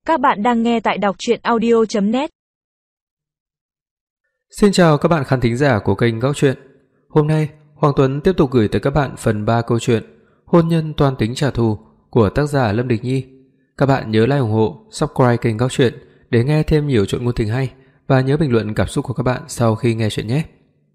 Các bạn đang nghe tại đọc truyện audio.net. Xin chào các bạn khán thính giả của kênh Góc Truyện. Hôm nay, Hoàng Tuấn tiếp tục gửi tới các bạn phần 3 câu chuyện Hôn nhân toan tính trả thù của tác giả Lâm Địch Nhi. Các bạn nhớ like ủng hộ, subscribe kênh Góc Truyện để nghe thêm nhiều chuyện ngôn tình hay và nhớ bình luận cảm xúc của các bạn sau khi nghe chuyện nhé.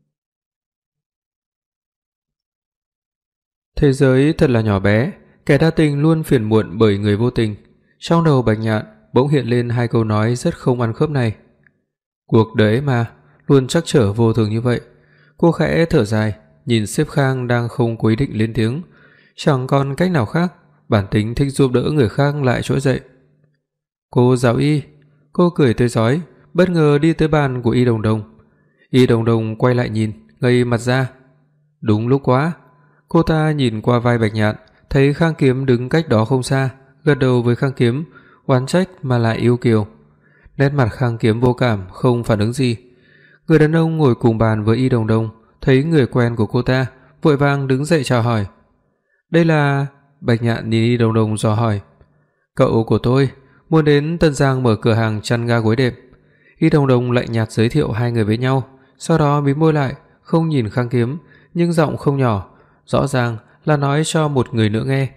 Thế giới thật là nhỏ bé, kẻ đa tình luôn phiền muộn bởi người vô tình. Trong đầu Bạch Nhạn bỗng hiện lên hai câu nói rất không ăn khớp này. Cuộc đời mà luôn trắc trở vô thường như vậy. Cô khẽ thở dài, nhìn sếp Khang đang không có ý định lên tiếng, chẳng còn cách nào khác, bản tính thích giúp đỡ người khác lại trỗi dậy. Cô giáo Y, cô cười tươi rói, bất ngờ đi tới bàn của Y Đồng Đồng. Y Đồng Đồng quay lại nhìn, ngây mặt ra. Đúng lúc quá. Cô ta nhìn qua vai Bạch Nhạn, thấy Khang Kiếm đứng cách đó không xa, gật đầu với Khang Kiếm, oán trách mà lại yêu kiều. Nét mặt Khang Kiếm vô cảm, không phản ứng gì. Người đàn ông ngồi cùng bàn với Y Đồng Đồng thấy người quen của cô ta, vội vàng đứng dậy chào hỏi. Đây là... Bạch Nhạn nhìn Y Đồng Đồng dò hỏi. Cậu của tôi muốn đến Tân Giang mở cửa hàng chăn ga gối đệm. Y Đồng Đồng lạnh nhạt giới thiệu hai người với nhau, sau đó mím môi lại, không nhìn Khang Kiếm, nhưng giọng không nhỏ, rõ ràng là nói cho một người nữa nghe.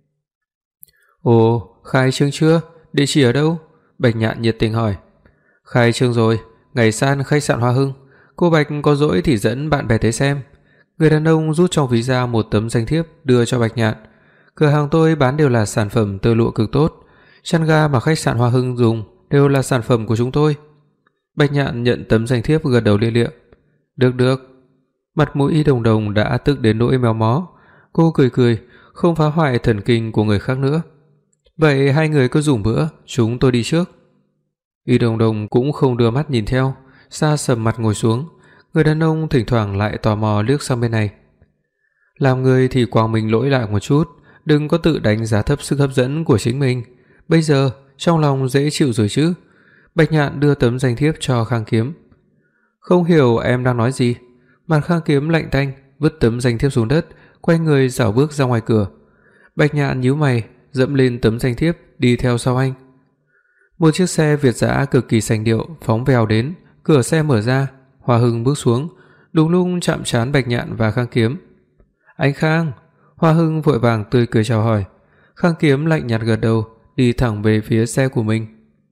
Ồ, khai trương chưa? Địa chỉ ở đâu? Bạch Nhạn nhiệt tình hỏi. Khai trương rồi, ngày san khách sạn Hoa Hưng. Cô Bạch có rỗi thì dẫn bạn bè tới xem. Người đàn ông rút trong ví ra một tấm danh thiếp đưa cho Bạch Nhạn. Cửa hàng tôi bán đều là sản phẩm tơ lụa cực tốt, chăn ga mà khách sạn Hoa Hưng dùng đều là sản phẩm của chúng tôi. Bạch Nhạn nhận tấm danh thiếp gật đầu lia lịa. Được. Mặt mũi Y Đồng Đồng đã tức đến nỗi méo mó. Cô cười cười, không phá hoại thần kinh của người khác nữa. Vậy hai người cứ dùng bữa, chúng tôi đi trước. Y Đồng Đồng cũng không đưa mắt nhìn theo, xa sầm mặt ngồi xuống. Người đàn ông thỉnh thoảng lại tò mò liếc sang bên này. Làm người thì quàng mình lỗi lại một chút, đừng có tự đánh giá thấp sức hấp dẫn của chính mình. Bây giờ trong lòng dễ chịu rồi chứ. Bạch Nhạn đưa tấm danh thiếp cho Khang Kiếm. Không hiểu em đang nói gì. Mặt Khang Kiếm lạnh tanh, vứt tấm danh thiếp xuống đất, quay người rảo bước ra ngoài cửa. Bạch Nhạn nhíu mày, dẫm lên tấm danh thiếp đi theo sau anh. Một chiếc xe Việt dã cực kỳ sành điệu phóng vèo đến, cửa xe mở ra, Hoa Hưng bước xuống, đúng lúc chạm trán Bạch Nhạn và Khang Kiếm. Anh Khang. Hoa Hưng vội vàng tươi cười chào hỏi. Khang Kiếm lạnh nhạt gật đầu, đi thẳng về phía xe của mình.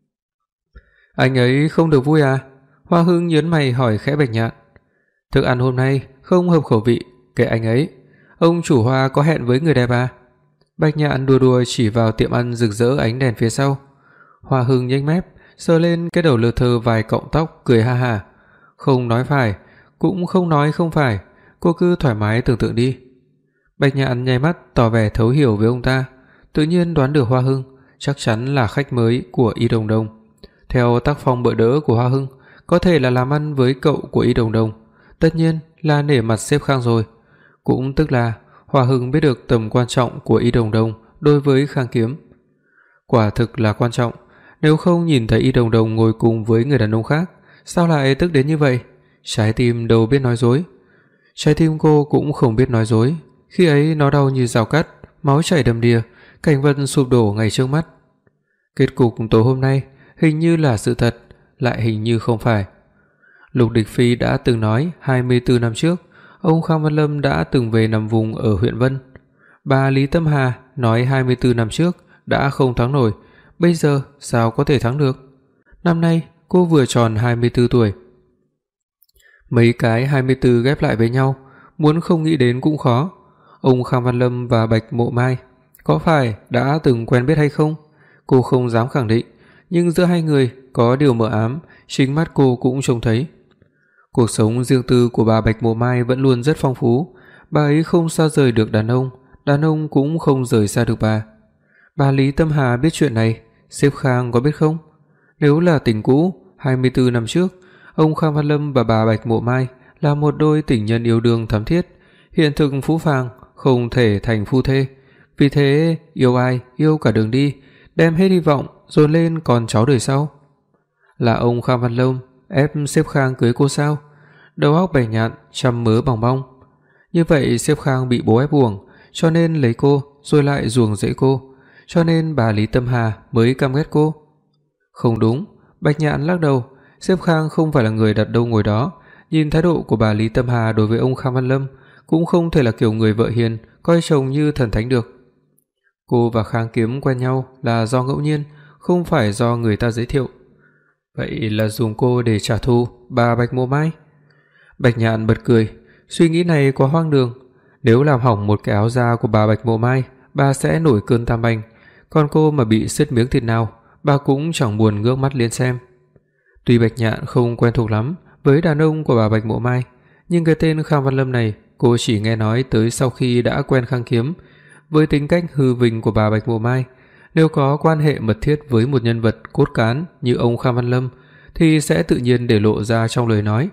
Anh ấy không được vui à? Hoa Hưng nhớn mày hỏi khẽ Bạch Nhạn. Thức ăn hôm nay không hợp khẩu vị, kệ anh ấy. Ông chủ Hoa có hẹn với người đẹp à? Bạch Nhạn đùa đùa chỉ vào tiệm ăn rực rỡ ánh đèn phía sau. Hoa Hưng nhếch mép, sờ lên cái đầu lơ thơ vài cọng tóc, cười ha ha. Không nói phải, cũng không nói không phải, cô cứ thoải mái tưởng tượng đi. Bạch Nhạn nháy mắt tỏ vẻ thấu hiểu với ông ta, tự nhiên đoán được Hoa Hưng chắc chắn là khách mới của Y Đồng Đồng. Theo tác phong bợ đỡ của Hoa Hưng, có thể là làm ăn với cậu của Y Đồng Đồng, tất nhiên là nể mặt sếp Khang rồi. Cũng tức là Hoa Hưng biết được tầm quan trọng của Y Đồng Đồng đối với Khang Kiếm. Quả thực là quan trọng, nếu không nhìn thấy Y Đồng Đồng ngồi cùng với người đàn ông khác, sao lại tức đến như vậy? Trái tim đâu biết nói dối. Trái tim cô cũng không biết nói dối, khi ấy nó đau như dao cắt, máu chảy đầm đìa, cảnh vật sụp đổ ngay trước mắt. Kết cục tối hôm nay hình như là sự thật, lại hình như không phải. Lục Địch Phi đã từng nói 24 năm trước, ông Khang Văn Lâm đã từng về nằm vùng ở huyện Vân. Bà Lý Tâm Hà nói 24 năm trước đã không thắng nổi, bây giờ sao có thể thắng được? Năm nay cô vừa tròn 24 tuổi. Mấy cái 24 ghép lại với nhau, muốn không nghĩ đến cũng khó. Ông Khang Văn Lâm và Bạch Mộ Mai có phải đã từng quen biết hay không? Cô không dám khẳng định, nhưng giữa hai người có điều mờ ám, chính mắt cô cũng trông thấy. Cuộc sống riêng tư của bà Bạch Mộ Mai vẫn luôn rất phong phú, bà ấy không xa rời được đàn ông cũng không rời xa được bà. Bà Lý Tâm Hà biết chuyện này, sếp Khang có biết không? Nếu là tình cũ, 24 năm trước, ông Khang Văn Lâm và bà Bạch Mộ Mai là một đôi tình nhân yêu đương thắm thiết, hiện thực phũ phàng, không thể thành phu thê. Vì thế, yêu ai, yêu cả đường đi, đem hết hy vọng dồn lên con cháu đời sau. Là ông Khang Văn Lâm ép sếp Khang cưới cô sao? Đầu óc Bạch Nhạn trăm mớ bòng bong. Như vậy sếp Khang bị bố ép buộc, cho nên lấy cô rồi lại ruồng rẫy cô, cho nên bà Lý Tâm Hà mới căm ghét cô. Không đúng, Bạch Nhạn lắc đầu, Xếp Khang không phải là người đặt đâu ngồi đó, nhìn thái độ của bà Lý Tâm Hà đối với ông Khang Văn Lâm, cũng không thể là kiểu người vợ hiền coi chồng như thần thánh được. Cô và Khang Kiếm quen nhau là do ngẫu nhiên, không phải do người ta giới thiệu. Vậy là dùng cô để trả thù bà Bạch Mộ Mai? Bạch Nhạn bật cười, suy nghĩ này quá hoang đường. Nếu làm hỏng một cái áo da của bà Bạch Mộ Mai, bà sẽ nổi cơn tam bành, còn cô mà bị sứt miếng thịt nào, bà cũng chẳng buồn ngước mắt lên xem. Tuy Bạch Nhạn không quen thuộc lắm với đàn ông của bà Bạch Mộ Mai, nhưng cái tên Khang Văn Lâm này cô chỉ nghe nói tới sau khi đã quen Khang Kiếm. Với tính cách hư vinh của bà Bạch Mộ Mai, nếu có quan hệ mật thiết với một nhân vật cốt cán như ông Khang Văn Lâm thì sẽ tự nhiên để lộ ra trong lời nói.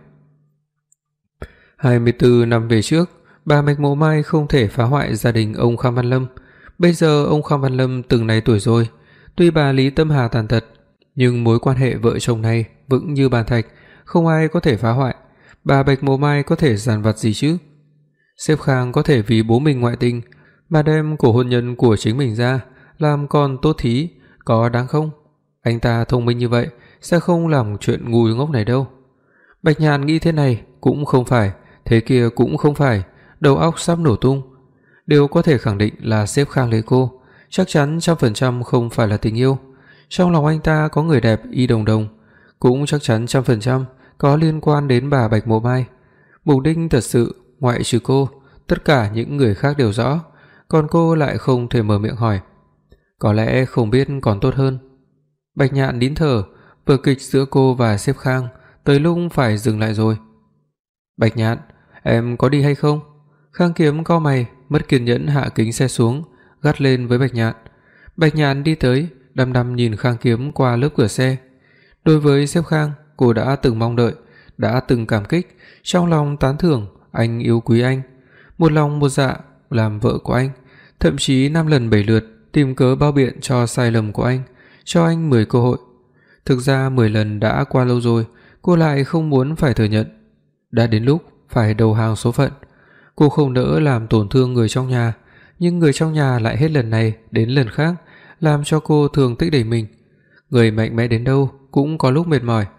24 năm về trước, bà Bạch Mộ Mai không thể phá hoại gia đình ông Khang Văn Lâm. Bây giờ ông Khang Văn Lâm từng này tuổi rồi, tuy bà Lý Tâm Hà tàn tật, nhưng mối quan hệ vợ chồng này vững như bàn thạch, không ai có thể phá hoại. Bà Bạch Mộ Mai có thể giàn vặt gì chứ? Sếp Khang có thể vì bố mình ngoại tình mà đem cổ hôn nhân của chính mình ra làm con tốt thí, có đáng không? Anh ta thông minh như vậy sẽ không làm chuyện ngu ngốc này đâu. Bạch Nhàn nghĩ thế này cũng không phải, thế kia cũng không phải, đầu óc sắp nổ tung. Điều có thể khẳng định là sếp Khang lấy cô chắc chắn 100% không phải là tình yêu. Trong lòng anh ta có người đẹp y đồng đồng, cũng chắc chắn 100% có liên quan đến bà Bạch Mộ Mai. Mục đích thật sự ngoại trừ cô, tất cả những người khác đều rõ, còn cô lại không thể mở miệng hỏi. Có lẽ không biết còn tốt hơn. Bạch Nhạn nín thở, vở kịch giữa cô và sếp Khang tới lúc phải dừng lại rồi. Bạch Nhạn, em có đi hay không? Khang Kiếm cau mày, mất kiên nhẫn hạ kính xe xuống, gắt lên với Bạch Nhạn. Bạch Nhạn đi tới, đăm đăm nhìn Khang Kiếm qua lớp cửa xe. Đối với sếp Khang, cô đã từng mong đợi, đã từng cảm kích, trong lòng tán thưởng anh yêu quý anh, một lòng một dạ làm vợ của anh, thậm chí 5 lần 7 lượt tìm cớ bao biện cho sai lầm của anh, cho anh 10 cơ hội. Thực ra 10 lần đã qua lâu rồi, cô lại không muốn phải thừa nhận. Đã đến lúc phải đầu hàng số phận. Cô không nỡ làm tổn thương người trong nhà, nhưng người trong nhà lại hết lần này đến lần khác làm cho cô thương tích đầy mình. Người mạnh mẽ đến đâu cũng có lúc mệt mỏi.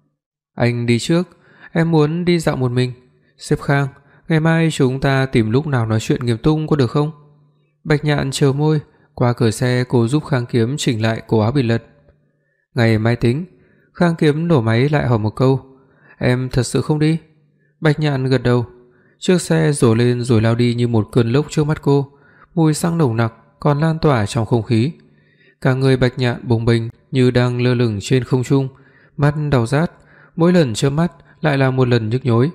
Anh đi trước, em muốn đi dạo một mình. Sếp Khang, ngày mai chúng ta tìm lúc nào nói chuyện nghiêm túc có được không? Bạch Nhạn trêu môi, qua cửa xe cô giúp Khang Kiếm chỉnh lại cổ áo bị lật. Ngày mai tính. Khang Kiếm nổ máy lại hỏi một câu. Em thật sự không đi? Bạch Nhạn gật đầu. Chiếc xe rồ lên rồi lao đi như một cơn lốc trước mắt cô, mùi xăng nồng nặc còn lan tỏa trong không khí. Cả người Bạch Nhạn bồng bềnh như đang lơ lửng trên không trung, mắt đau rát, mỗi lần chớp mắt lại là một lần nhức nhối.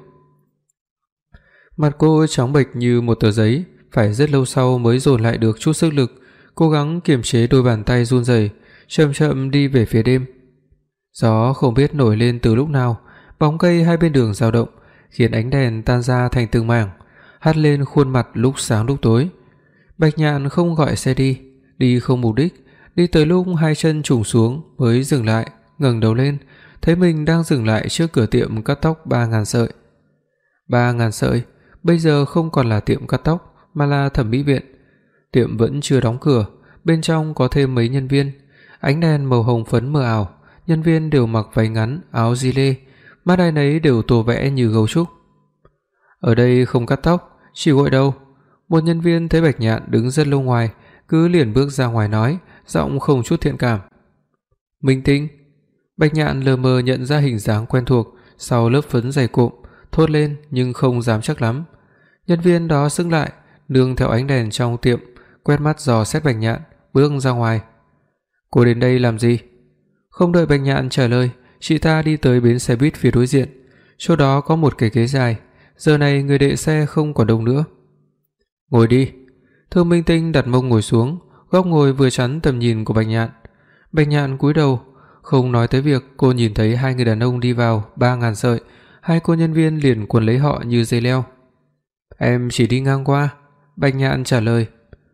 Mặt cô trắng bệch như một tờ giấy, phải rất lâu sau mới dồn lại được chút sức lực, cố gắng kiềm chế đôi bàn tay run rẩy, chậm chậm đi về phía đêm. Gió không biết nổi lên từ lúc nào, bóng cây hai bên đường dao động, khiến ánh đèn tan ra thành từng mảng, hắt lên khuôn mặt lúc sáng lúc tối. Bạch Nhạn không gọi xe đi không mục đích, đi tới lúc hai chân chùng xuống mới dừng lại, ngẩng đầu lên, thấy mình đang dừng lại trước cửa tiệm cắt tóc 3000 sợi. 3000 sợi, bây giờ không còn là tiệm cắt tóc mà là thẩm mỹ viện. Tiệm vẫn chưa đóng cửa, bên trong có thêm mấy nhân viên, ánh đèn màu hồng phấn mờ ảo, nhân viên đều mặc váy ngắn, áo gilet, mắt ai nấy đều tô vẽ như gấu trúc. Ở đây không cắt tóc, chỉ gội đầu. Một nhân viên thấy Bạch Nhạn đứng rất lâu ngoài, cứ liền bước ra ngoài nói, giọng không chút thiện cảm. Minh Tinh. Bạch Nhạn lờ mờ nhận ra hình dáng quen thuộc sau lớp phấn dày cộm, thốt lên nhưng không dám chắc lắm. Nhân viên đó sững lại, nương theo ánh đèn trong tiệm, quét mắt dò xét Bạch Nhạn, bước ra ngoài. Cô đến đây làm gì? Không đợi Bạch Nhạn trả lời, chị ta đi tới bến xe buýt phía đối diện. Chỗ đó có một cái ghế dài, giờ này người đợi xe không còn đông nữa. Ngồi đi. Thương Minh Tinh đặt mông ngồi xuống, góc ngồi vừa chắn tầm nhìn của Bạch Nhạn. Bạch Nhạn cúi đầu, không nói tới việc cô nhìn thấy hai người đàn ông đi vào 3000 sợi, hai cô nhân viên liền quấn lấy họ như dây leo. Em chỉ đi ngang qua. Bạch Nhạn trả lời.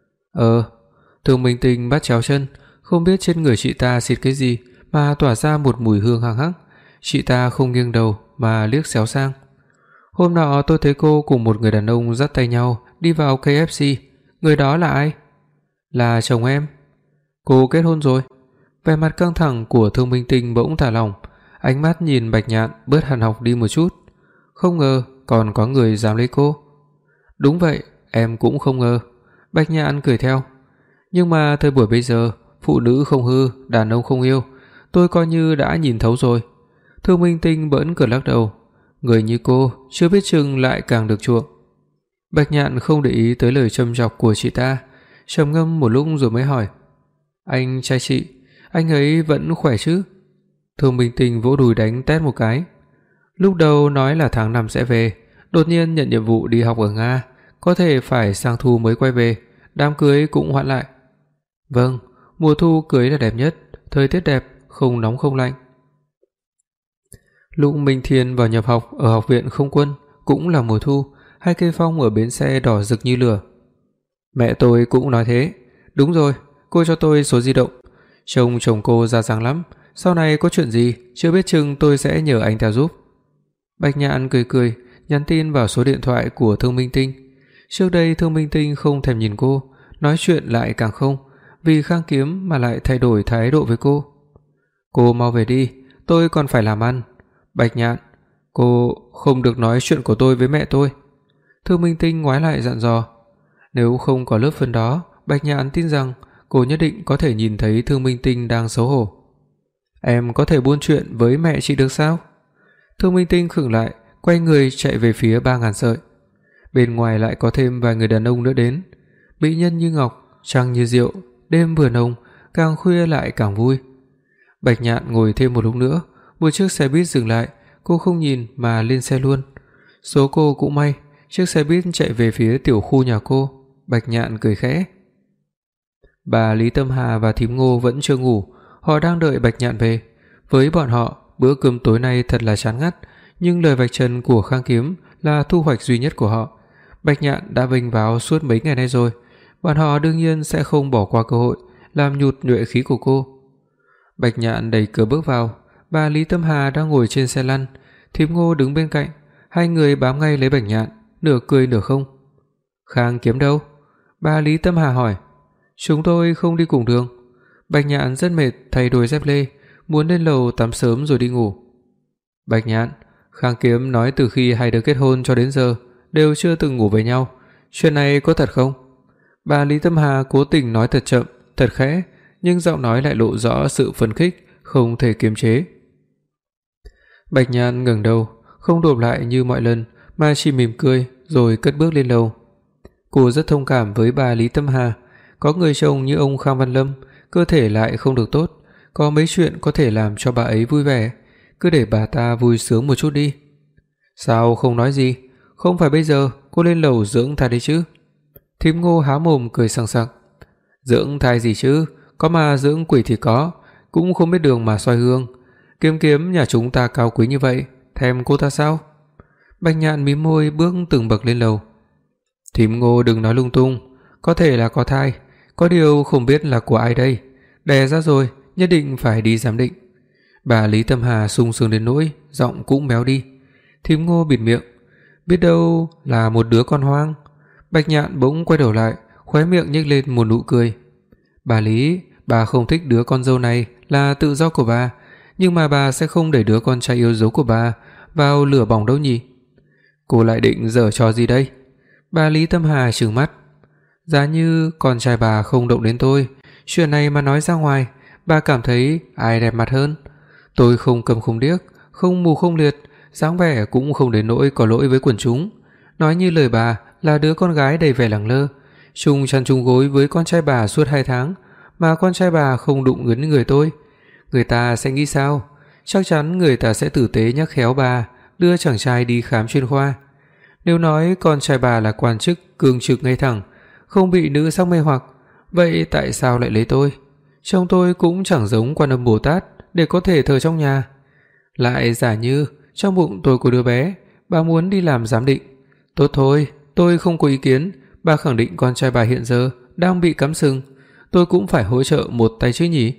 Thương Minh Tinh bắt chéo chân, không biết trên người chị ta xịt cái gì mà tỏa ra một mùi hương hăng hắc. Chị ta không nghiêng đầu mà liếc xéo sang. Hôm nọ tôi thấy cô cùng một người đàn ông dắt tay nhau đi vào KFC. Người đó là ai? Là chồng em. Cô kết hôn rồi? Vẻ mặt căng thẳng của Thương Minh Tinh bỗng thả lỏng, ánh mắt nhìn Bạch Nhạn bớt hằn học đi một chút. Không ngờ còn có người dám lấy cô. Đúng vậy, em cũng không ngờ. Bạch Nhạn cười theo. Nhưng mà thời buổi bây giờ, phụ nữ không hư, đàn ông không yêu, tôi coi như đã nhìn thấu rồi. Thương Minh Tinh bỗng cười lắc đầu. Người như cô chưa biết chừng lại càng được chuộng. Bạch Nhạn không để ý tới lời châm chọc của chị ta, trầm ngâm một lúc rồi mới hỏi: "Anh trai chị, anh ấy vẫn khỏe chứ?" Thương Minh Tinh vỗ đùi đánh tét một cái. Lúc đầu nói là tháng 5 sẽ về, đột nhiên nhận nhiệm vụ đi học ở Nga, có thể phải sang thu mới quay về, đám cưới cũng hoãn lại. Vâng, mùa thu cưới là đẹp nhất, thời tiết đẹp, không nóng không lạnh. Lúc Minh Thiên vào nhập học ở học viện không quân cũng là mùa thu, hai cây phong ở bến xe đỏ rực như lửa. Mẹ tôi cũng nói thế. Đúng rồi, cô cho tôi số di động. Trông chồng cô ra dáng lắm, sau này có chuyện gì chưa biết chừng tôi sẽ nhờ anh ta giúp. Bạch Nhạn cười cười, nhắn tin vào số điện thoại của Thương Minh Tinh. Trước đây Thương Minh Tinh không thèm nhìn cô, nói chuyện lại càng không, vì Khang Kiếm mà lại thay đổi thái độ với cô. Cô mau về đi, tôi còn phải làm ăn. Bạch Nhạn, cô không được nói chuyện của tôi với mẹ tôi. Thương Minh Tinh ngoái lại dặn dò. Nếu không có lớp phân đó, Bạch Nhạn tin rằng cô nhất định có thể nhìn thấy Thương Minh Tinh đang xấu hổ. Em có thể buôn chuyện với mẹ chị được sao? Thương Minh Tinh khựng lại, quay người chạy về phía 3000 sợi. Bên ngoài lại có thêm vài người đàn ông nữa đến. Mỹ nhân như ngọc, trăng như rượu, đêm vừa nồng, càng khuya lại càng vui. Bạch Nhạn ngồi thêm một lúc nữa, một chiếc xe buýt dừng lại, cô không nhìn mà lên xe luôn. Số cô cũng may, chiếc xe buýt chạy về phía tiểu khu nhà cô. Bạch Nhạn cười khẽ. Bà Lý Tâm Hà và thím Ngô vẫn chưa ngủ, họ đang đợi Bạch Nhạn về. Với bọn họ, bữa cơm tối nay thật là chán ngắt, nhưng lời vạch trần của Khang Kiếm là thu hoạch duy nhất của họ. Bạch Nhạn đã vênh váo suốt mấy ngày nay rồi, bọn họ đương nhiên sẽ không bỏ qua cơ hội làm nhụt nhuệ khí của cô. Bạch Nhạn đẩy cửa bước vào, bà Lý Tâm Hà đang ngồi trên xe lăn, thím Ngô đứng bên cạnh, hai người bám ngay lấy Bạch Nhạn, nửa cười nửa không. Khang Kiếm đâu? Bà Lý Tâm Hà hỏi. Chúng tôi không đi cùng đường. Bạch Nhạn rất mệt, thay đôi dép lê, muốn lên lầu tắm sớm rồi đi ngủ. Bạch Nhạn, Khang Kiếm nói từ khi hai đứa kết hôn cho đến giờ đều chưa từng ngủ với nhau, chuyện này có thật không? Bà Lý Tâm Hà cố tình nói thật chậm, thật khẽ, nhưng giọng nói lại lộ rõ sự phấn khích, không thể kiềm chế. Bạch Nhạn ngẩng đầu, không đột lại như mọi lần, mà chỉ mỉm cười rồi cất bước lên lầu. Cô rất thông cảm với bà Lý Tâm Hà, có người chồng như ông Khang Văn Lâm, cơ thể lại không được tốt, có mấy chuyện có thể làm cho bà ấy vui vẻ, cứ để bà ta vui sướng một chút đi. Sao không nói gì? Không phải bây giờ cô lên lầu dưỡng thai đấy chứ? Thím Ngô há mồm cười sằng sặc. Dưỡng thai gì chứ, có mà dưỡng quỷ thì có, cũng không biết đường mà soi hương. Kiếm Kiếm nhà chúng ta cao quý như vậy, thèm cô ta sao? Bạch Nhạn mím môi bước từng bậc lên lầu. Thím Ngô đừng nói lung tung, có thể là có thai, có điều không biết là của ai đây. Đẻ ra rồi, nhất định phải đi giám định. Bà Lý Tâm Hà sung sướng đến nỗi giọng cũng méo đi. Thím Ngô bịt miệng, biết đâu là một đứa con hoang. Bạch Nhạn bỗng quay đầu lại, khóe miệng nhếch lên một nụ cười. Bà Lý, bà không thích đứa con dâu này là tự do của bà, nhưng mà bà sẽ không để đứa con trai yêu dấu của bà vào lửa bỏng đâu nhỉ? Cô lại định giở trò gì đây? Bà Lý Tâm Hà trừng mắt. Giá như con trai bà không động đến tôi, chuyện này mà nói ra ngoài, bà cảm thấy ai đẹp mặt hơn? Tôi không cầm không điếc, không mù không liệt, dáng vẻ cũng không đến nỗi có lỗi với quần chúng. Nói như lời bà là đứa con gái đầy vẻ lẳng lơ, chung chăn chung gối với con trai bà suốt 2 tháng, mà con trai bà không đụng đến người tôi. Người ta sẽ nghĩ sao? Chắc chắn người ta sẽ tử tế nhắc khéo bà đưa chàng trai đi khám chuyên khoa. Nếu nói con trai bà là quan chức cương trực ngay thẳng, không bị nữ sắc mê hoặc, vậy tại sao lại lấy tôi? Chồng tôi cũng chẳng giống Quan Âm Bồ Tát để có thể thờ trong nhà. Lại giả như trong bụng tôi có đứa bé, bà muốn đi làm giám định. Tốt thôi, tôi không có ý kiến, bà khẳng định con trai bà hiện giờ đang bị cắm sừng, tôi cũng phải hỗ trợ một tay chứ nhỉ?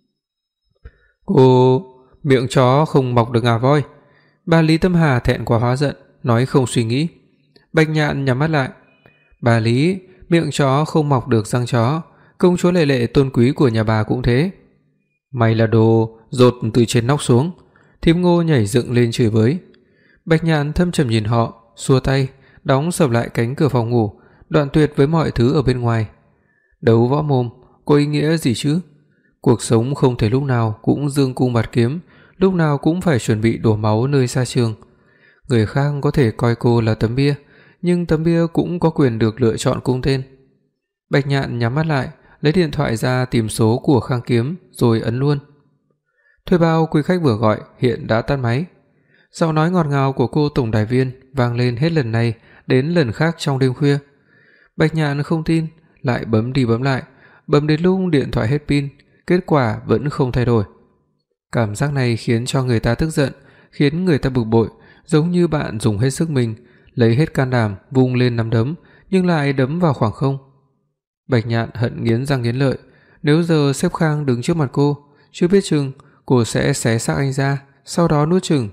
Cô, miệng chó không mọc được ngà voi. Bà Lý Tâm Hà thẹn quá hóa giận, nói không suy nghĩ. Bạch Nhạn nhắm mắt lại. Bà Lý, miệng chó không mọc được răng chó, công chúa Lệ Lệ tôn quý của nhà bà cũng thế. Mày là đồ dột từ trên nóc xuống. Thím Ngô nhảy dựng lên chửi bới. Bạch Nhạn thâm trầm nhìn họ, xua tay, đóng sập lại cánh cửa phòng ngủ, đoạn tuyệt với mọi thứ ở bên ngoài. Đấu võ mồm, có ý nghĩa gì chứ? Cuộc sống không thể lúc nào cũng dương cung bạt kiếm, lúc nào cũng phải chuẩn bị đổ máu nơi xa trường. Người khác có thể coi cô là tấm bia, nhưng tấm bia cũng có quyền được lựa chọn cung tên. Bạch Nhạn nhắm mắt lại, lấy điện thoại ra tìm số của Khang Kiếm rồi ấn luôn. Thuê bao quý khách vừa gọi hiện đã tắt máy. Giọng nói ngọt ngào của cô tổng đài viên vang lên hết lần này đến lần khác trong đêm khuya. Bạch Nhạn không tin, lại bấm đi bấm lại, bấm đến lúc điện thoại hết pin, kết quả vẫn không thay đổi. Cảm giác này khiến cho người ta tức giận, khiến người ta bực bội, giống như bạn dùng hết sức mình, lấy hết can đảm vung lên nắm đấm, nhưng lại đấm vào khoảng không. Bạch Nhạn hận nghiến răng nghiến lợi, nếu giờ sếp Khang đứng trước mặt cô, chưa biết chừng cô sẽ xé xác anh ra, sau đó nuốt chửng.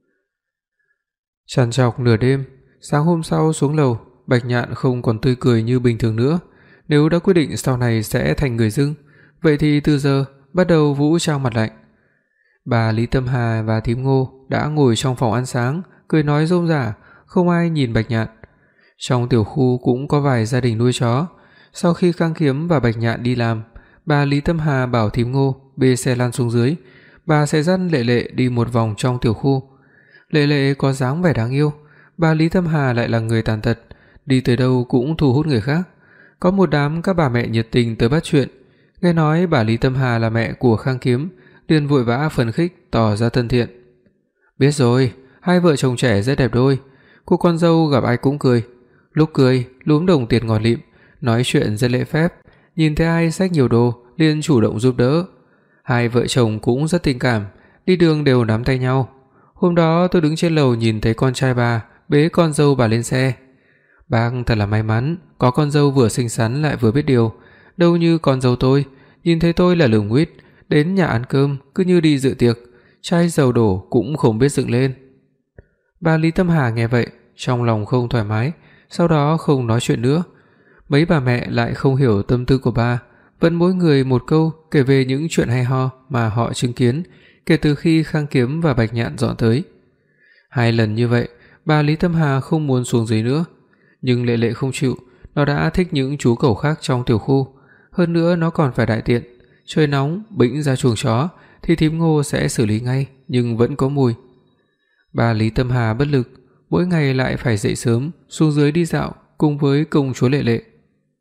Trằn trọc nửa đêm, sáng hôm sau xuống lầu, Bạch Nhạn không còn tươi cười như bình thường nữa. Nếu đã quyết định sau này sẽ thành người dưng, vậy thì từ giờ bắt đầu vũ trang mặt lạnh. Bà Lý Tâm Hà và thím Ngô đã ngồi trong phòng ăn sáng, cười nói rôm rả, không ai nhìn Bạch Nhạn. Trong tiểu khu cũng có vài gia đình nuôi chó. Sau khi Khang Kiếm và Bạch Nhạn đi làm, bà Lý Tâm Hà bảo thím Ngô bê xe lăn xuống dưới, bà sẽ dắt Lệ Lệ đi một vòng trong tiểu khu. Lệ Lệ có dáng vẻ đáng yêu, bà Lý Tâm Hà lại là người tàn tật, đi tới đâu cũng thu hút người khác. Có một đám các bà mẹ nhiệt tình tới bắt chuyện, nghe nói bà Lý Tâm Hà là mẹ của Khang Kiếm, liền vội vã phấn khích tỏ ra thân thiện. Biết rồi, hai vợ chồng trẻ rất đẹp đôi, cô con dâu gặp ai cũng cười, lúc cười lúm đồng tiền ngọt lịm, nói chuyện rất lễ phép, nhìn thấy ai xách nhiều đồ liền chủ động giúp đỡ. Hai vợ chồng cũng rất tình cảm, đi đường đều nắm tay nhau. Hôm đó tôi đứng trên lầu nhìn thấy con trai bà bế con dâu bà lên xe. Bác thật là may mắn, có con dâu vừa xinh xắn lại vừa biết điều, đâu như con dâu tôi, nhìn thấy tôi là lửng huýt, đến nhà ăn cơm cứ như đi dự tiệc, chai dầu đổ cũng không biết dựng lên. Bà Lý Tâm Hà nghe vậy, trong lòng không thoải mái, sau đó không nói chuyện nữa. Mấy bà mẹ lại không hiểu tâm tư của bà, vẫn mỗi người một câu kể về những chuyện hay ho mà họ chứng kiến kể từ khi Khang Kiếm và Bạch Nhạn dọn tới. Hai lần như vậy, bà Lý Tâm Hà không muốn xuống dưới nữa, nhưng Lệ Lệ không chịu, nó đã thích những chú cẩu khác trong tiểu khu, hơn nữa nó còn phải đại tiện, trời nóng bĩnh ra chuồng chó thì thím Ngô sẽ xử lý ngay, nhưng vẫn có mùi. Bà Lý Tâm Hà bất lực, mỗi ngày lại phải dậy sớm xuống dưới đi dạo cùng với công chúa Lệ Lệ.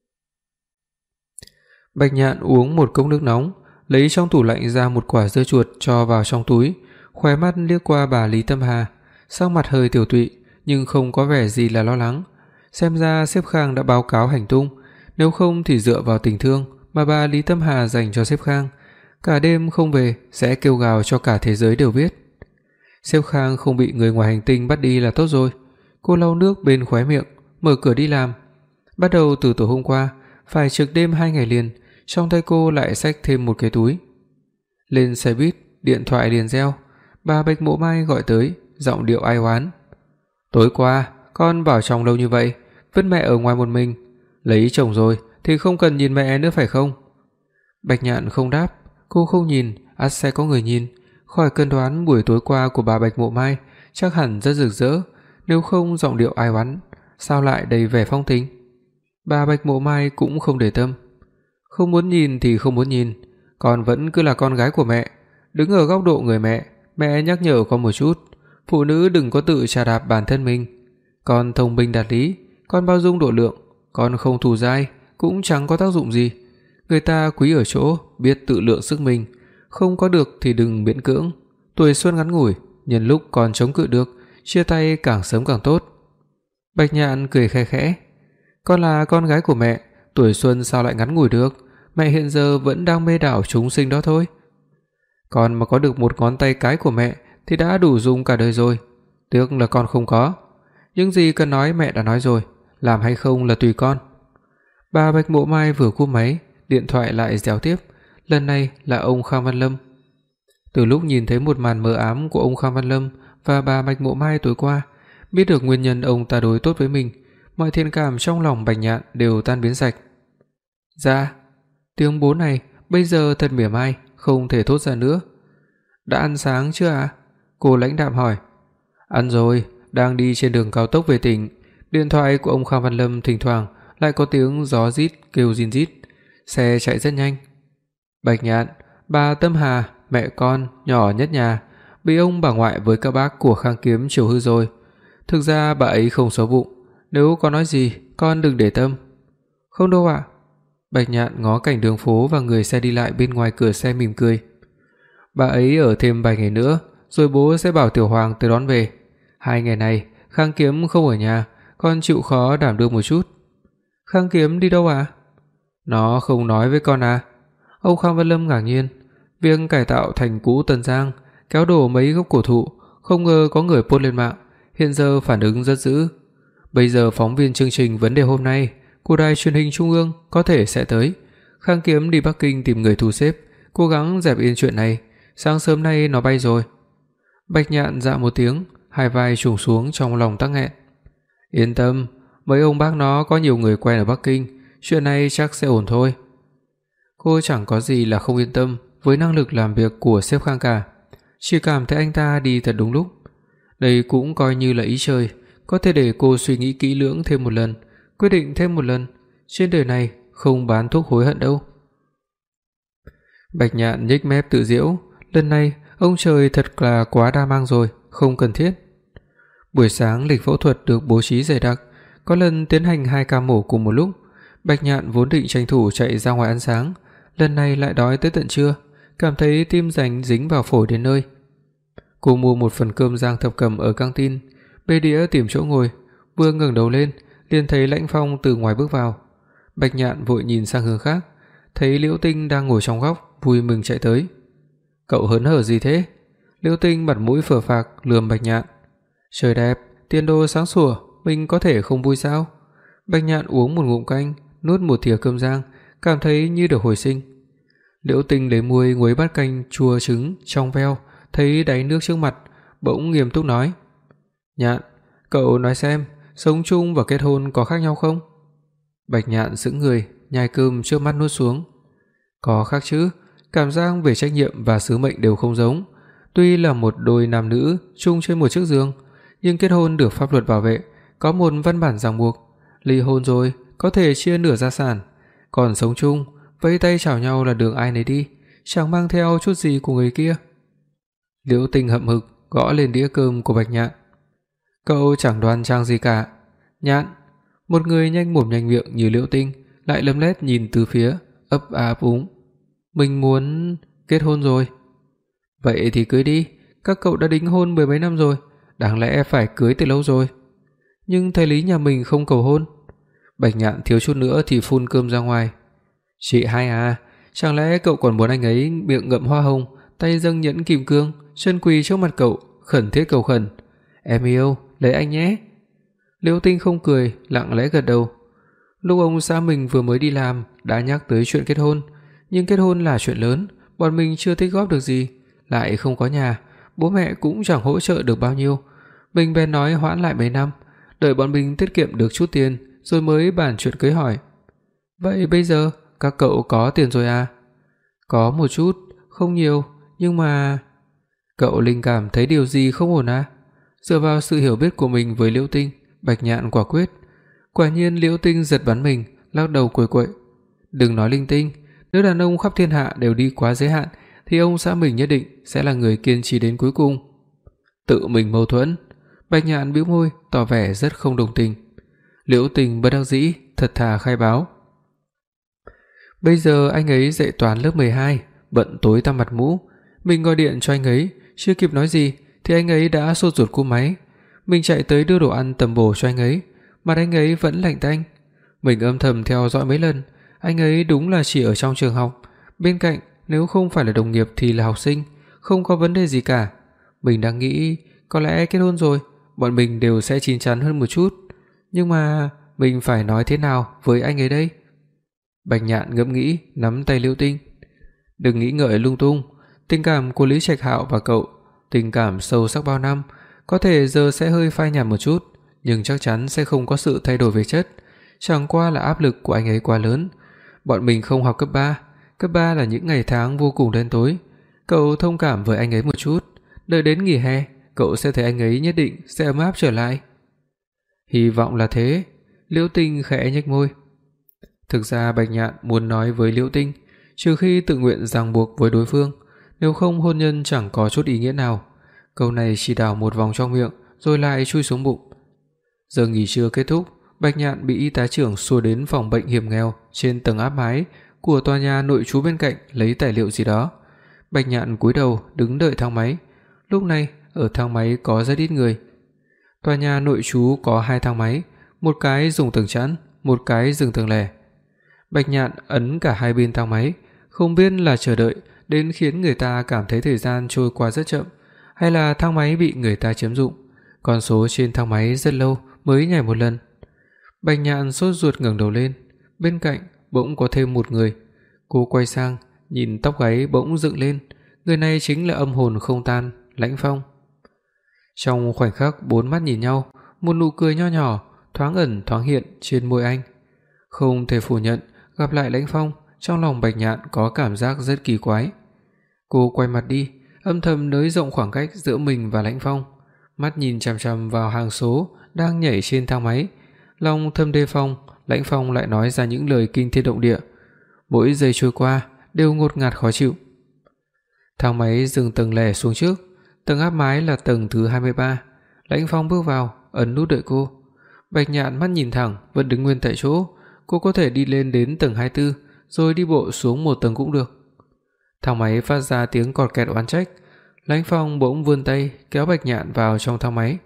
Bạch Nhạn uống một cốc nước nóng, lấy trong tủ lạnh ra một quả dưa chuột cho vào trong túi, khóe mắt liếc qua bà Lý Tâm Hà, sắc mặt hơi tiểu tụy nhưng không có vẻ gì là lo lắng. Xem ra sếp Khang đã báo cáo hành tung, nếu không thì dựa vào tình thương mà bà Lý Tâm Hà dành cho sếp Khang, cả đêm không về sẽ kêu gào cho cả thế giới đều biết. Sếp Khang không bị người ngoài hành tinh bắt đi là tốt rồi. Cô lau nước bên khóe miệng, mở cửa đi làm. Bắt đầu từ tối hôm qua, phải trực đêm 2 ngày liền, trong tay cô lại xách thêm một cái túi. Lên xe buýt, điện thoại liền reo, bà Bạch Mộ Mai gọi tới, giọng điệu ai oán. Tối qua, con vào trong lâu như vậy, vứt mẹ ở ngoài một mình, lấy chồng rồi thì không cần nhìn mẹ nữa phải không? Bạch Nhạn không đáp, cô không nhìn, ắt sẽ có người nhìn. Khỏi cân đoán buổi tối qua của bà Bạch Mộ Mai chắc hẳn rất rực rỡ, nếu không giọng điệu ai oán, sao lại đầy vẻ phong tình. Bà Bạch Mộ Mai cũng không để tâm. Không muốn nhìn thì không muốn nhìn, con vẫn cứ là con gái của mẹ, đứng ở góc độ người mẹ, mẹ nhắc nhở con một chút, phụ nữ đừng có tự chà đạp bản thân mình. Con thông minh đạt lý, con bao dung độ lượng, con không thù dai cũng chẳng có tác dụng gì. Người ta quý ở chỗ biết tự lượng sức mình, không có được thì đừng miễn cưỡng. Tuổi xuân ngắn ngủi, nhân lúc còn chống cự được, chia tay càng sớm càng tốt. Bạch Nhạn cười khẽ khẽ. Con là con gái của mẹ, tuổi xuân sao lại ngắn ngủi được, mẹ hiện giờ vẫn đang mê đảo chúng sinh đó thôi. Con mà có được một ngón tay cái của mẹ thì đã đủ dùng cả đời rồi, tiếc là con không có. Những gì cần nói mẹ đã nói rồi, làm hay không là tùy con. Bà Bạch Mộ Mai vừa cúp máy, điện thoại lại réo tiếp, lần này là ông Khang Văn Lâm. Từ lúc nhìn thấy một màn mờ ám của ông Khang Văn Lâm và bà Bạch Mộ Mai tối qua, biết được nguyên nhân ông ta đối tốt với mình, mọi thiện cảm trong lòng Bạch Nhạn đều tan biến sạch. Dạ, tiếng bố này bây giờ thật mỉa mai, không thể thốt ra nữa. Đã ăn sáng chưa ạ? Cô lãnh đạm hỏi. Ăn rồi, đang đi trên đường cao tốc về tỉnh. Điện thoại của ông Khang Văn Lâm thỉnh thoảng lại có tiếng gió rít kêu rin rít. Xe chạy rất nhanh. Bạch Nhạn, bà Tâm Hà, mẹ con nhỏ nhất nhà, bị ông bà ngoại với các bác của Khang Kiếm chiều hư rồi. Thực ra bà ấy không xấu bụng, nếu có nói gì con đừng để tâm. Không đâu ạ. Bạch Nhạn ngó cảnh đường phố và người xe đi lại bên ngoài cửa xe mỉm cười. Bà ấy ở thêm vài ngày nữa, rồi bố sẽ bảo Tiểu Hoàng tới đón về. 2 ngày này Khang Kiếm không ở nhà, con chịu khó đảm đương một chút. Khang Kiếm đi đâu ạ? Nó không nói với con à? Ông Khang Văn Lâm ngạc nhiên. Việc cải tạo thành cũ Tân Giang, kéo đổ mấy gốc cổ thụ, không ngờ có người post lên mạng, hiện giờ phản ứng rất dữ. Bây giờ phóng viên chương trình Vấn đề hôm nay của Đài Truyền hình Trung ương có thể sẽ tới. Khang Kiếm đi Bắc Kinh tìm người thu xếp, cố gắng dẹp yên chuyện này. Sáng sớm nay nó bay rồi. Bạch Nhạn dạ một tiếng, hai vai trùng xuống trong lòng tắc nghẹn. Yên tâm, mấy ông bác nó có nhiều người quen ở Bắc Kinh, chuyện này chắc sẽ ổn thôi. Cô chẳng có gì là không yên tâm với năng lực làm việc của sếp Khang cả, chỉ cảm thấy anh ta đi thật đúng lúc. Đây cũng coi như là ý trời, có thể để cô suy nghĩ kỹ lưỡng thêm một lần, quyết định thêm một lần. Trên đời này không bán thuốc hối hận đâu. Bạch Nhạn nhếch mép tự giễu, lần này ông trời thật là quá đa mang rồi, không cần thiết. Buổi sáng lịch phẫu thuật được bố trí dày đặc, có lần tiến hành 2 ca mổ cùng một lúc. Bạch Nhạn vốn định tranh thủ chạy ra ngoài ăn sáng, lần này lại đói tới tận trưa, cảm thấy tim rành dính vào phổi đến nơi. Cô mua một phần cơm rang thập cẩm ở căng tin, bê đĩa tìm chỗ ngồi, vừa ngẩng đầu lên liền thấy Lãnh Phong từ ngoài bước vào. Bạch Nhạn vội nhìn sang hướng khác, thấy Liễu Tinh đang ngồi trong góc, vui mừng chạy tới. Cậu hớn hở gì thế? Liễu Tinh mặt mũi phờ phạc lườm Bạch Nhạn. Trời đẹp, tiền đồ sáng sủa, mình có thể không vui sao? Bạch Nhạn uống một ngụm canh, nuốt một thìa cơm rang, cảm thấy như được hồi sinh. Liễu Tinh lấy muôi nguấy bát canh chua trứng trong veo, thấy đáy nước trước mặt, bỗng nghiêm túc nói: "Nhạn, cậu nói xem, sống chung và kết hôn có khác nhau không?" Bạch Nhạn sững người, nhai cơm trước mắt nuốt xuống. Có khác chứ, cảm giác về trách nhiệm và sứ mệnh đều không giống. Tuy là một đôi nam nữ chung trên một chiếc giường, nhưng kết hôn được pháp luật bảo vệ, có một văn bản ràng buộc. Ly hôn rồi có thể chia nửa gia sản, còn sống chung, vẫy tay chào nhau là đường ai nấy đi, chẳng mang theo chút gì của người kia. Liễu Tinh hậm hực gõ lên đĩa cơm của Bạch Nhạn. Cậu chẳng đoan trang gì cả. Nhạn, một người nhanh mồm nhanh miệng như Liễu Tinh lại lấm lét nhìn từ phía, ấp a ấp úng. Mình muốn kết hôn rồi. Vậy thì cưới đi, các cậu đã đính hôn 10 mấy năm rồi, đáng lẽ phải cưới từ lâu rồi. Nhưng thầy Lý nhà mình không cầu hôn. Bạch Nhạn thiếu chút nữa thì phun cơm ra ngoài. Chị hai à, chẳng lẽ cậu còn muốn anh ấy miệng ngậm hoa hồng, tay dâng nhẫn kim cương, chân quỳ trước mặt cậu, khẩn thiết cầu khẩn: "Em yêu, lấy anh nhé." Liễu Tinh không cười, lặng lẽ gật đầu. Lúc ông xã mình vừa mới đi làm đã nhắc tới chuyện kết hôn, nhưng kết hôn là chuyện lớn, bọn mình chưa tích góp được gì, lại không có nhà, bố mẹ cũng chẳng hỗ trợ được bao nhiêu. Mình bèn nói hoãn lại mấy năm, đợi bọn mình tiết kiệm được chút tiền rồi mới bàn chuyện cưới hỏi. Vậy bây giờ các cậu có tiền rồi à? Có một chút, không nhiều, nhưng mà... Cậu linh cảm thấy điều gì không ổn à? Dựa vào sự hiểu biết của mình với Liễu Tinh, Bạch Nhạn quả quyết. Quả nhiên Liễu Tinh giật bắn mình, lắc đầu quậy quậy. Đừng nói linh tinh, nếu đàn ông khắp thiên hạ đều đi quá giới hạn thì ông xã mình nhất định sẽ là người kiên trì đến cuối cùng. Tự mình mâu thuẫn. Bạch Nhạn bĩu môi, tỏ vẻ rất không đồng tình. Liễu Tinh bất đắc dĩ, thật thà khai báo. Bây giờ anh ấy dạy toán lớp 12, bận tối tăm mặt mũ. Mình gọi điện cho anh ấy, chưa kịp nói gì thì anh ấy đã sốt ruột cúp máy. Mình chạy tới đưa đồ ăn tầm bổ cho anh ấy, mặt anh ấy vẫn lạnh tanh. Mình âm thầm theo dõi mấy lần, anh ấy đúng là chỉ ở trong trường học, bên cạnh nếu không phải là đồng nghiệp thì là học sinh, không có vấn đề gì cả. Mình đang nghĩ có lẽ kết hôn rồi, bọn mình đều sẽ chín chắn hơn một chút, nhưng mà mình phải nói thế nào với anh ấy đây? Bạch Nhạn ngẫm nghĩ, nắm tay Liễu Tinh. Đừng nghĩ ngợi lung tung, tình cảm của Lý Trạch Hạo và cậu, tình cảm sâu sắc bao năm, có thể giờ sẽ hơi phai nhạt một chút, nhưng chắc chắn sẽ không có sự thay đổi về chất, chẳng qua là áp lực của anh ấy quá lớn. Bọn mình không học cấp 3, Cấp 3 là những ngày tháng vô cùng đen tối. Cậu thông cảm với anh ấy một chút, đợi đến nghỉ hè, cậu sẽ thấy anh ấy nhất định sẽ ấm áp trở lại. Hy vọng là thế. Liễu Tinh khẽ nhếch môi. Thực ra Bạch Nhạn muốn nói với Liễu Tinh, trừ khi tự nguyện ràng buộc với đối phương, nếu không hôn nhân chẳng có chút ý nghĩa nào. Câu này chỉ đảo một vòng trong miệng rồi lại chui xuống bụng. Giờ nghỉ trưa kết thúc, Bạch Nhạn bị y tá trưởng xua đến phòng bệnh hiểm nghèo trên tầng áp mái của tòa nhà nội trú bên cạnh lấy tài liệu gì đó. Bạch Nhạn cúi đầu đứng đợi thang máy. Lúc này, ở thang máy có rất ít người. Tòa nhà nội trú có 2 thang máy, một cái dùng tầng chẵn, một cái dừng tầng lẻ. Bạch Nhạn ấn cả hai bên thang máy, không biết là chờ đợi đến khiến người ta cảm thấy thời gian trôi qua rất chậm, hay là thang máy bị người ta chiếm dụng. Con số trên thang máy rất lâu mới nhảy một lần. Bạch Nhạn sốt ruột ngẩng đầu lên, bên cạnh bỗng có thêm một người. Cô quay sang, nhìn tóc gáy bỗng dựng lên, người này chính là âm hồn không tan, Lãnh Phong. Trong khoảnh khắc bốn mắt nhìn nhau, một nụ cười nho nhỏ thoáng ẩn thoáng hiện trên môi anh. Không thể phủ nhận, gặp lại Lãnh Phong, trong lòng Bạch Nhạn có cảm giác rất kỳ quái. Cô quay mặt đi, âm thầm nới rộng khoảng cách giữa mình và Lãnh Phong, mắt nhìn chằm chằm vào hàng số đang nhảy trên thang máy, lòng thầm đề phòng Lãnh Phong lại nói ra những lời kinh thiên động địa. Mỗi giây trôi qua đều ngột ngạt khó chịu. Thang máy dừng tầng lẻ xuống trước, tầng áp mái là tầng thứ 23. Lãnh Phong bước vào, ấn nút đợi cô. Bạch Nhạn mắt nhìn thẳng, vẫn đứng nguyên tại chỗ. Cô có thể đi lên đến tầng 24, rồi đi bộ xuống một tầng cũng được. Thang máy phát ra tiếng cọt kẹt oán trách. Lãnh Phong bỗng vươn tay kéo Bạch Nhạn vào trong thang máy.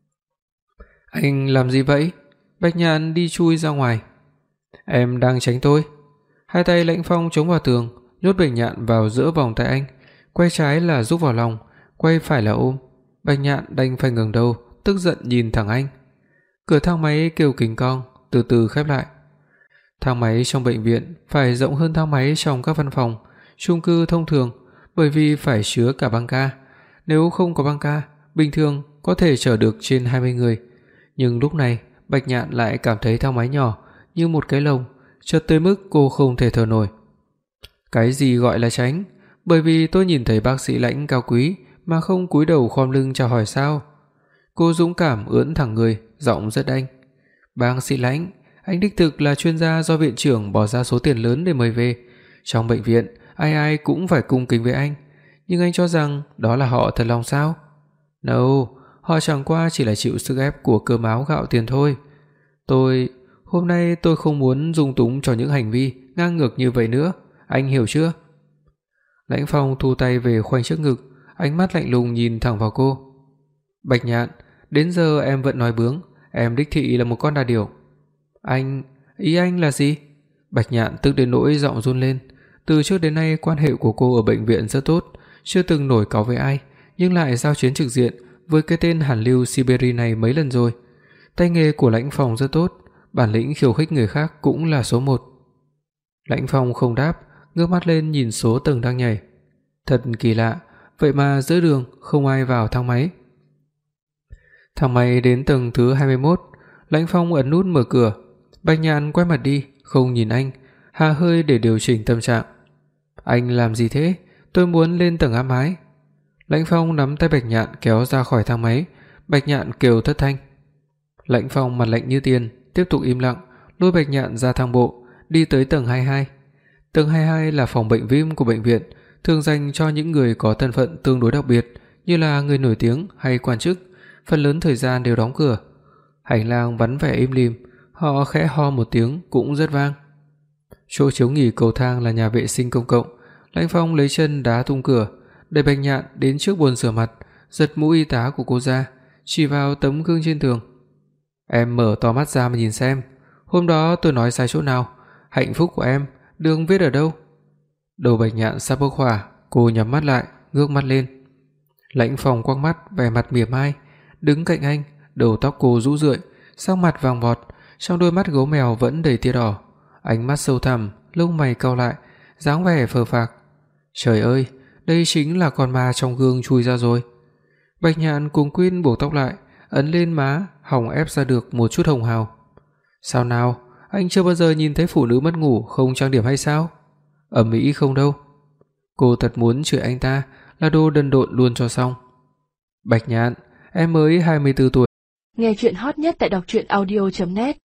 Anh làm gì vậy? Bạch Nhạn đi chui ra ngoài. Em đang tránh tôi. Hai tay Lãnh Phong chống vào tường, nhốt Bạch Nhạn vào giữa vòng tay anh, quay trái là rúc vào lòng, quay phải là ôm. Bạch Nhạn đành phải ngẩng đầu, tức giận nhìn thẳng anh. Cửa thang máy kêu kính cong, từ từ khép lại. Thang máy trong bệnh viện phải rộng hơn thang máy trong các văn phòng, chung cư thông thường, bởi vì phải chứa cả băng ca. Nếu không có băng ca, bình thường có thể chở được trên 20 người. Nhưng lúc này, Bạch Nhạn lại cảm thấy thang máy nhỏ như một cái lồng, chật tới mức cô không thể thở nổi. Cái gì gọi là tránh? Bởi vì tôi nhìn thấy bác sĩ Lãnh cao quý mà không cúi đầu khom lưng chào hỏi sao? Cô dũng cảm ưỡn thẳng người, giọng rất đanh. Bác sĩ Lãnh, anh đích thực là chuyên gia do viện trưởng bỏ ra số tiền lớn để mời về. Trong bệnh viện, ai ai cũng phải cung kính với anh. Nhưng anh cho rằng đó là họ thật lòng sao? No, họ chẳng qua chỉ là chịu sức ép của cơm áo gạo tiền thôi. Hôm nay tôi không muốn dung túng cho những hành vi ngang ngược như vậy nữa. Anh hiểu chưa? Lãnh Phong thu tay về khoanh trước ngực, ánh mắt lạnh lùng nhìn thẳng vào cô. Bạch Nhạn, đến giờ em vẫn nói bướng, em đích thị là một con đà điểu. Ý anh là gì? Bạch Nhạn tức đến nỗi giọng run lên. Từ trước đến nay quan hệ của cô ở bệnh viện rất tốt, chưa từng nổi cáu với ai, nhưng lại giao chiến trực diện với cái tên Hàn Lưu Siberia này mấy lần rồi. Tay nghề của Lãnh Phong rất tốt, bản lĩnh khiêu khích người khác cũng là số 1. Lãnh Phong không đáp, ngước mắt lên nhìn số tầng đang nhảy. Thật kỳ lạ, vậy mà giữa đường không ai vào thang máy. Thang máy đến tầng thứ 21, Lãnh Phong ấn nút mở cửa. Bạch Nhạn quay mặt đi, không nhìn anh, hà hơi để điều chỉnh tâm trạng. Anh làm gì thế? Tôi muốn lên tầng áp mái. Lãnh Phong nắm tay Bạch Nhạn kéo ra khỏi thang máy. Bạch Nhạn kêu thất thanh. Lãnh Phong mặt lạnh như tiền, tiếp tục im lặng, lôi Bạch Nhạn ra thang bộ, đi tới tầng 22. Tầng 22 là phòng bệnh VIP của bệnh viện, thường dành cho những người có thân phận tương đối đặc biệt, như là người nổi tiếng hay quan chức, phần lớn thời gian đều đóng cửa. Hành lang vắng vẻ im lìm, họ khẽ ho một tiếng cũng rất vang. Chỗ chiếu nghỉ cầu thang là nhà vệ sinh công cộng. Lãnh Phong lấy chân đá tung cửa, đẩy Bạch Nhạn đến trước bồn rửa mặt, giật mũ y tá của cô ra, chỉ vào tấm gương trên tường. Em mở to mắt ra mà nhìn xem, hôm đó tôi nói sai chỗ nào? Hạnh phúc của em đường viết ở đâu? Đầu Bạch Nhạn sắp bốc hỏa, cô nhắm mắt lại, ngước mắt lên. Lãnh Phong quắc mắt, vẻ mặt mỉa mai, đứng cạnh anh, đầu tóc cô rũ rượi, sắc mặt vàng vọt, trong đôi mắt gấu mèo vẫn đầy tia đỏ, ánh mắt sâu thẳm, lông mày cau lại, dáng vẻ phờ phạc. Trời ơi, đây chính là con ma trong gương chui ra rồi. Bạch Nhạn cuống quýt buộc tóc lại, ấn lên má, hòng ép ra được một chút hồng hào. Sao nào, anh chưa bao giờ nhìn thấy phụ nữ mất ngủ không trang điểm hay sao? Ầm ĩ không đâu. Cô thật muốn chửi anh ta là đồ đần độn luôn cho xong. Bạch Nhạn, em mới 24 tuổi. Nghe truyện hot nhất tại đọc truyện audio.net